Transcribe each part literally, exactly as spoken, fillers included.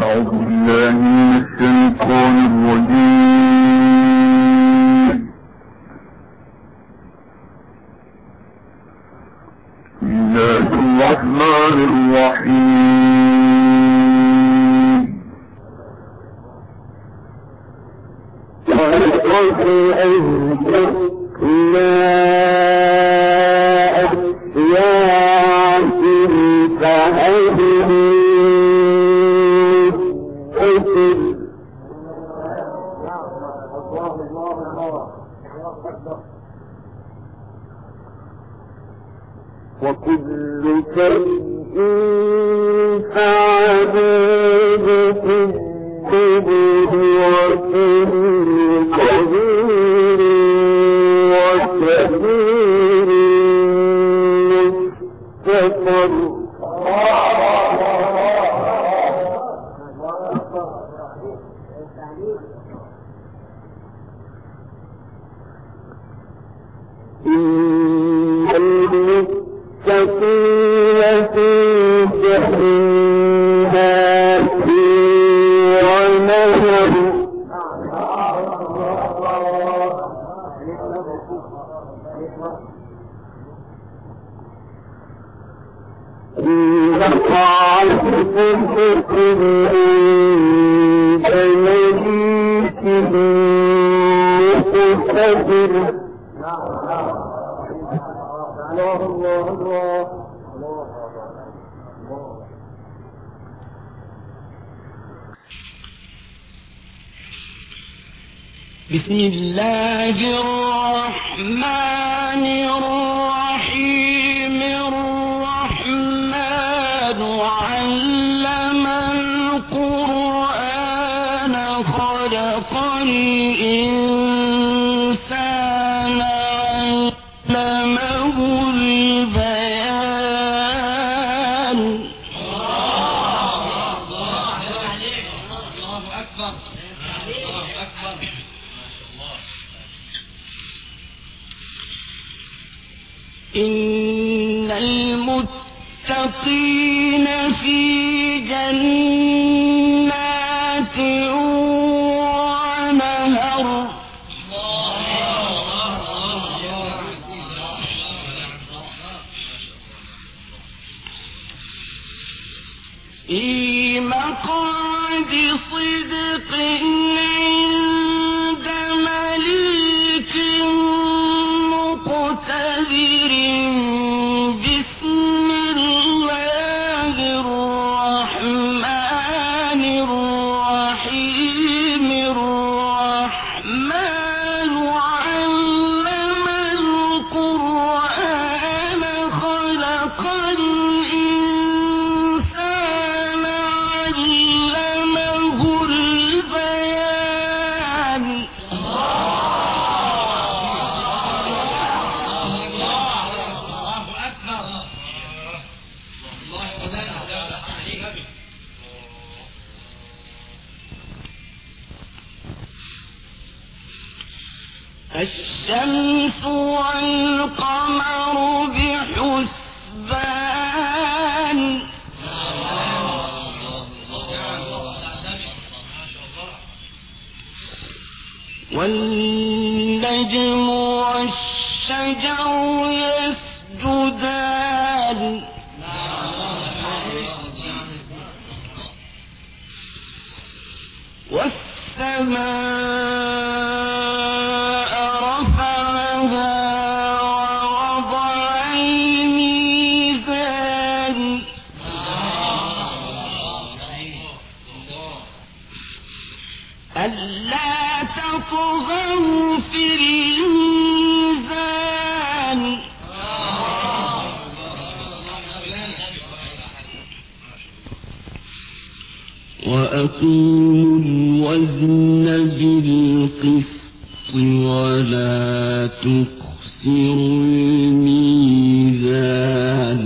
أعوذ بالله من الشيطان الرجيم. بسم الله الرحمن الرحيم. ولقد أهلكنا أشياعكم فهدوا وكل شيء فعلوه في الدبر وكل كبير وكبير مستقر. إن المتقين في جنات ونهر إن قعدتم عند مليك مقتدر. الله الله الله. بسم الله الرحمن الرحيم. الرحمن علم القرآن خلق الإنسان علمه البيان. الله أكبر. إن المتقين في جنات ونهر. في مقعد صدق عند مليك مقتدر. بسم الله الرحمن الرحيم. الرحمن علم القرآن خلق الإنسان علمه البيان. الشمس والقمر بحسبان. والنجم والشجر يسجدان. والسماء رفعها ووضع الميزان. ألا تطغوا في الميزان. وأقيموا الوزن بالقسط ولا تخسروا الميزان.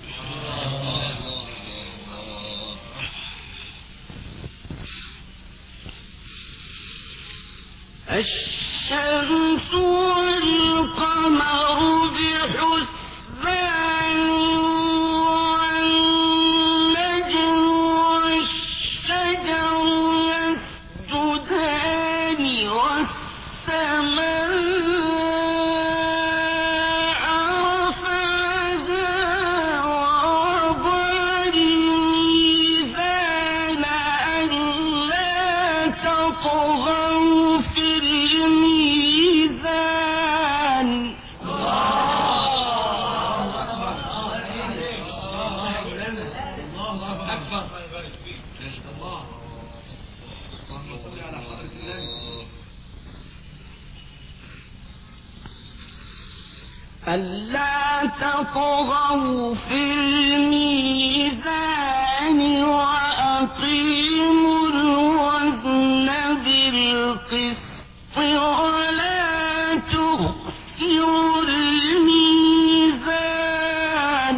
الشمس والقمر بحسبان. والنجم والشجر الله أكبر. ما شاء الله. اللهم صل على حضرة الله. ألا تطغوا في الميزان وأقيموا الوزن بالقسط ولا تخسروا الميزان.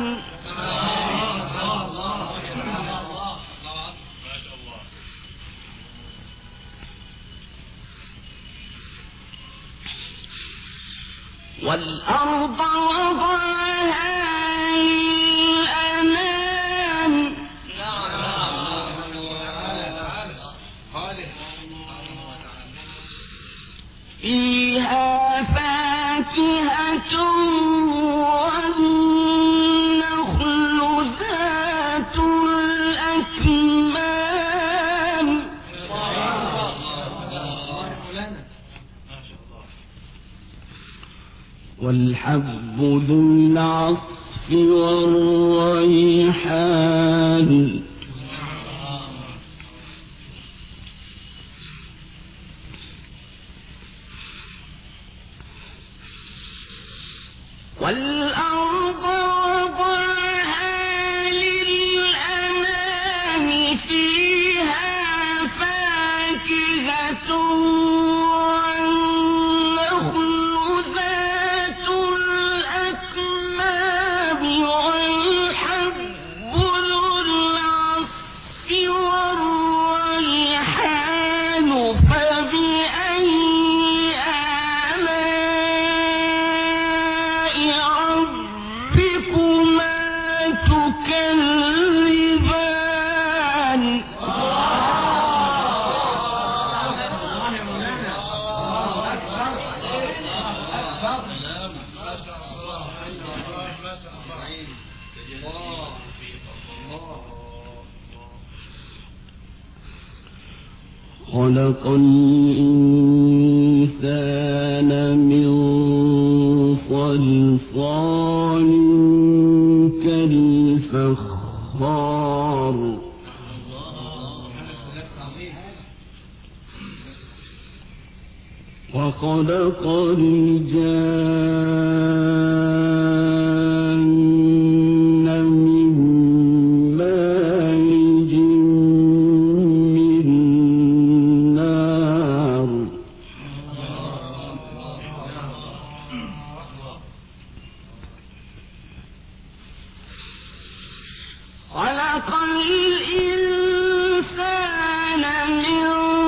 والأرض وضعها للأنام فيها فاكهة والنخل ذات الأكمام والحب ذو العصف والريحان والأرض وضعها للأنام فيها فاكهة والنخل ذات الأكمام والحب ذو العصف والريحان فبأي خلق الإنسان من صلصال كالفخار وخلق الجان من مارج من نار خلق الإنسان من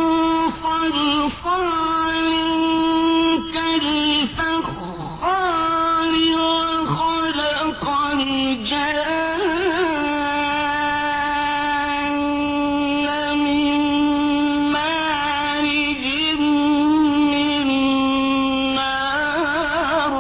صلصال كالفخار وخلق الجان من مارج من نار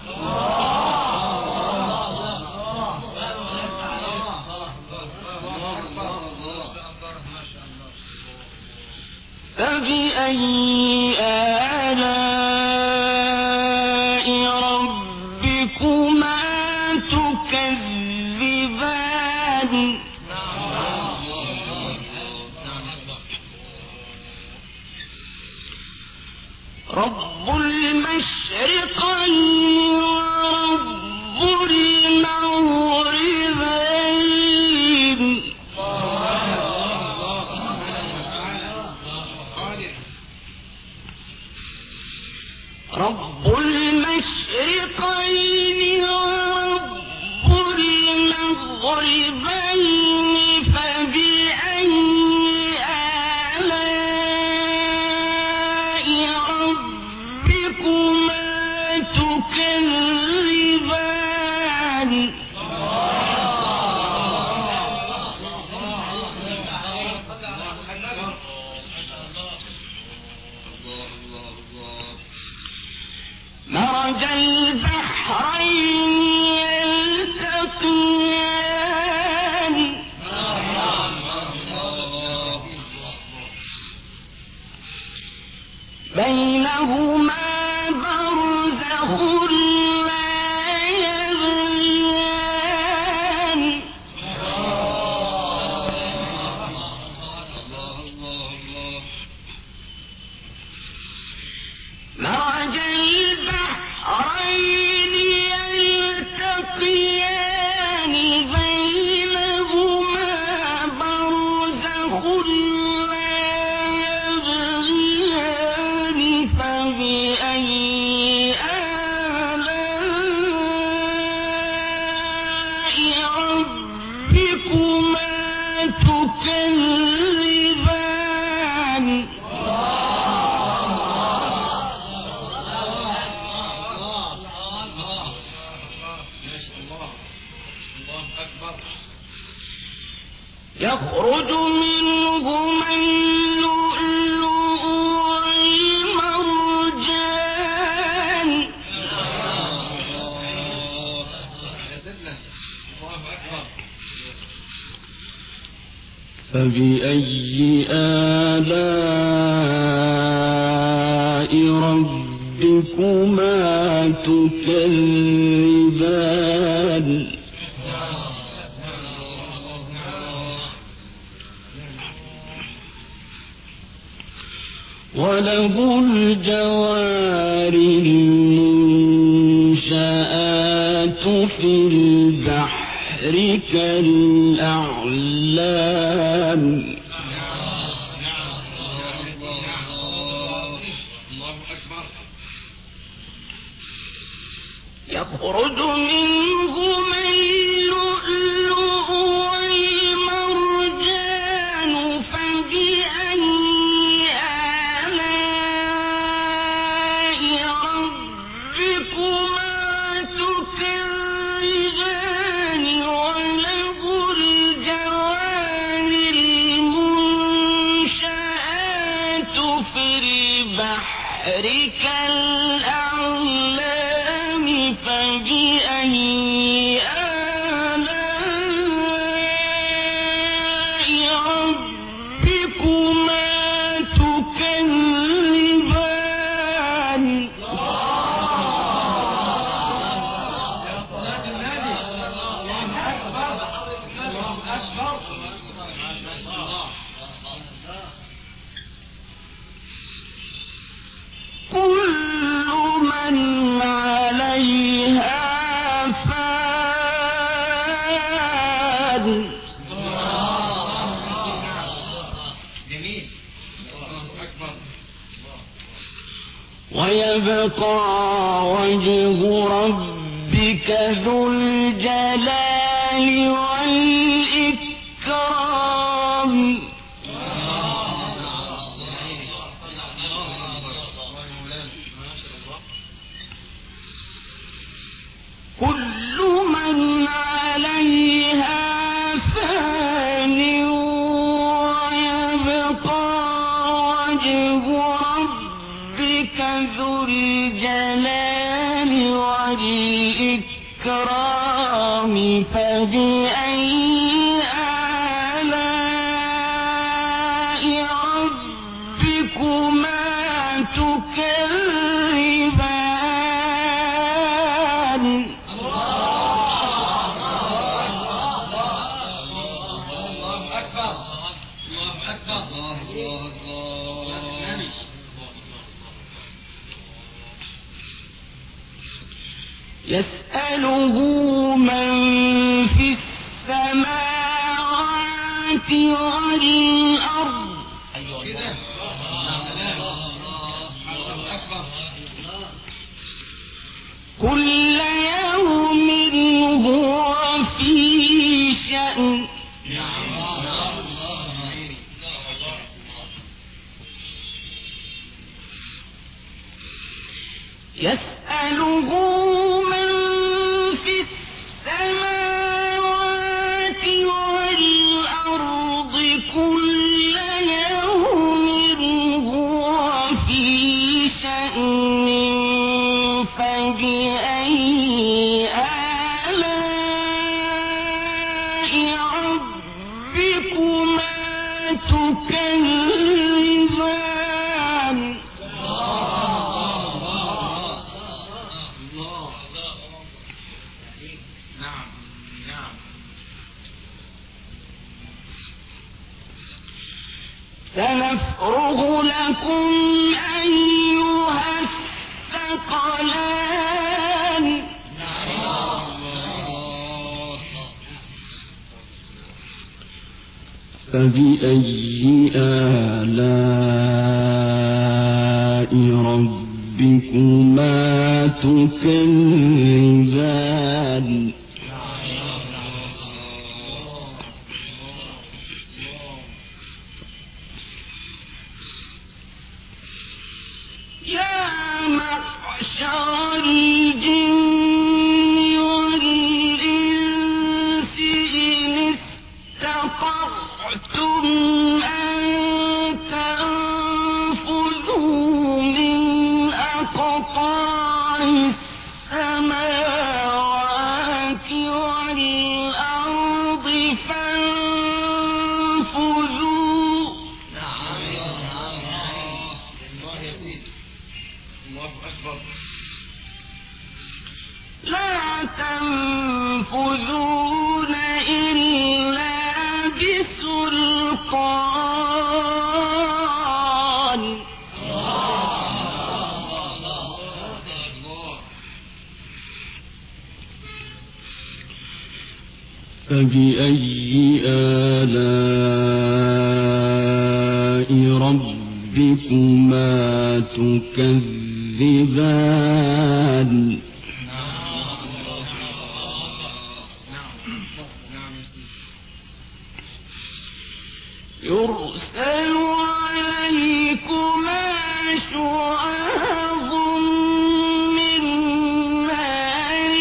فبأي آلاء ربكما تكذبان رب المشرقين ورب المغربين رب المشرقين ورب المغربين فبأي آلاء ربكما تكذبان تكذبان يخرج منهما اللؤلؤ والمرجان فبأي آلاء ربكما تكذبان وله الجوار المنشآت في البحر كالأعلام يخرج منهما اللؤلؤ والمرجان فبأي آلاء ربكما تكذبان وله الجوار المنشآت في البحر كالأعلام فبأي آلاء ربكما تكذبان كل من عليها فان ويبقى وجه ربك ذو الجلال والإكرام كل من عليها فان ويبقى وجه ربك ذو الجلال والإكرام فبأي آلاء ربكما تكذبان يسأله من في السماوات والأرض كل يوم هو في شأن يسأله من في السماوات والأرض كل يوم هو في شأن فبأي آلاء ربكما تكذبان سنفرغ لكم أيها الثقلان فبأي آلاء ربكما تكذبان استطعتم أن تنفذوا من أقطار السماوات والأرض فانفذوا. نعم الله يا سيدي الله أكبر. لا تنفذون إلا بسلطان. فبأي آلاء ربكما تكذبان؟ يرسل عليكما شواظ من نار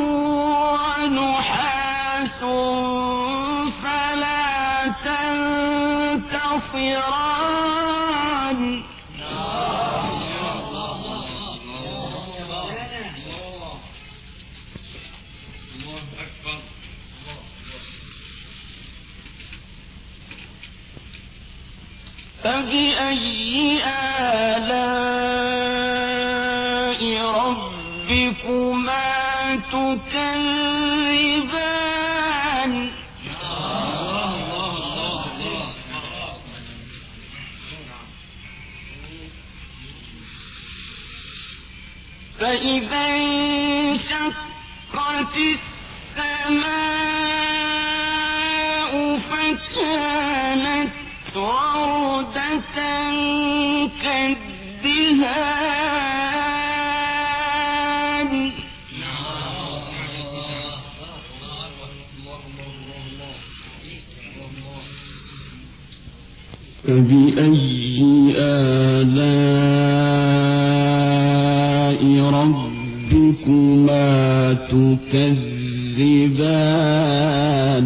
ونحاس فلا تنتصران. فبأي آلاء ربكما تكذبان؟ فإذا انشقت السماء فكانت وردة كالدهان. فبأي آلاء ربكما تكذبان؟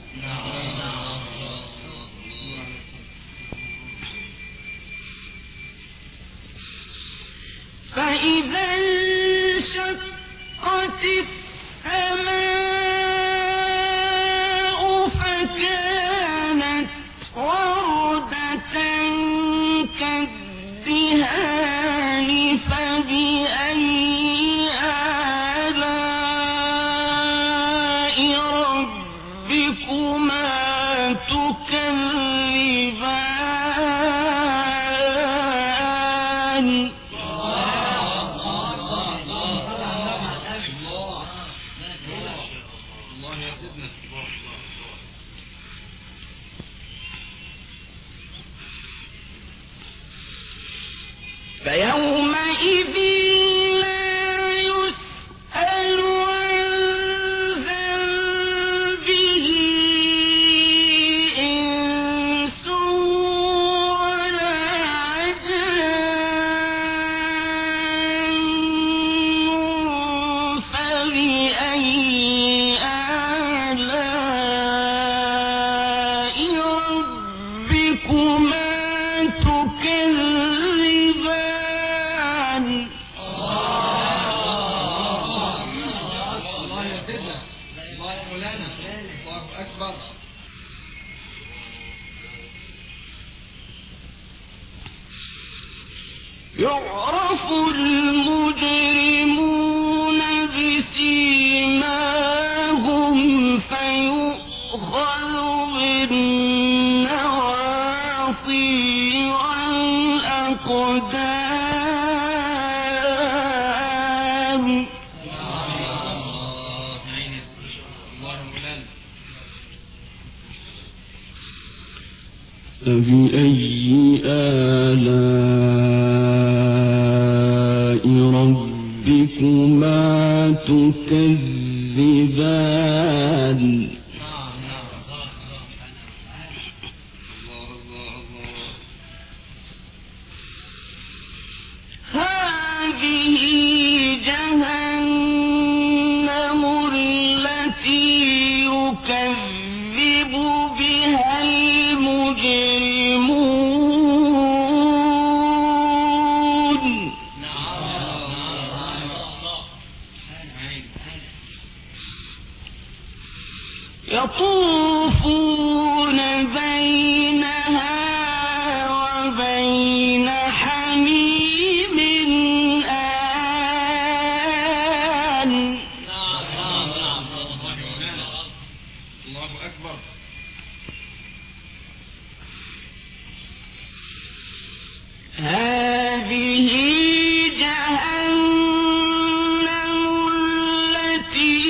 فإذا انشقت السماء فكانت وردة كالدهان. فبأي آلاء ربكما تكذبان؟ فيومئذ لا يسأل عن ذنبه إنس ولا جان. فبأي آلاء ربكما تكذبان؟ يعرف المجرمون بسيماهم فيؤخذ بالنواصي والأقدام. فبأي آلاء ربكما تكذبان؟ هذه جهنم التي يكذب بها هذه جهنم التي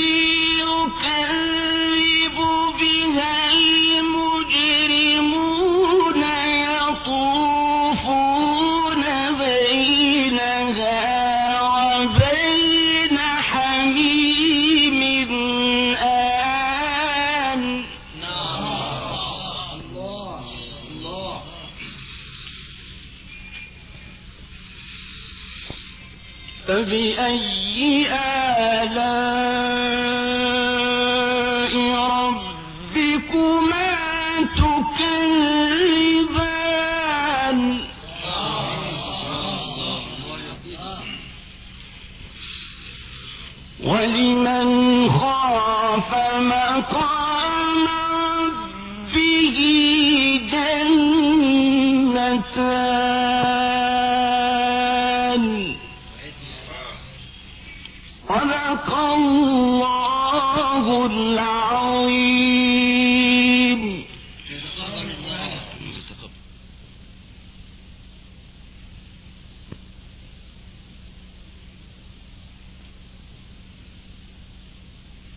يكذب بها المجرمون يطوفون بينها وبين حميم آن. الله الله. فبأي آلاء ربكما تكذبان. ولمن خاف مقام ربه جنتان.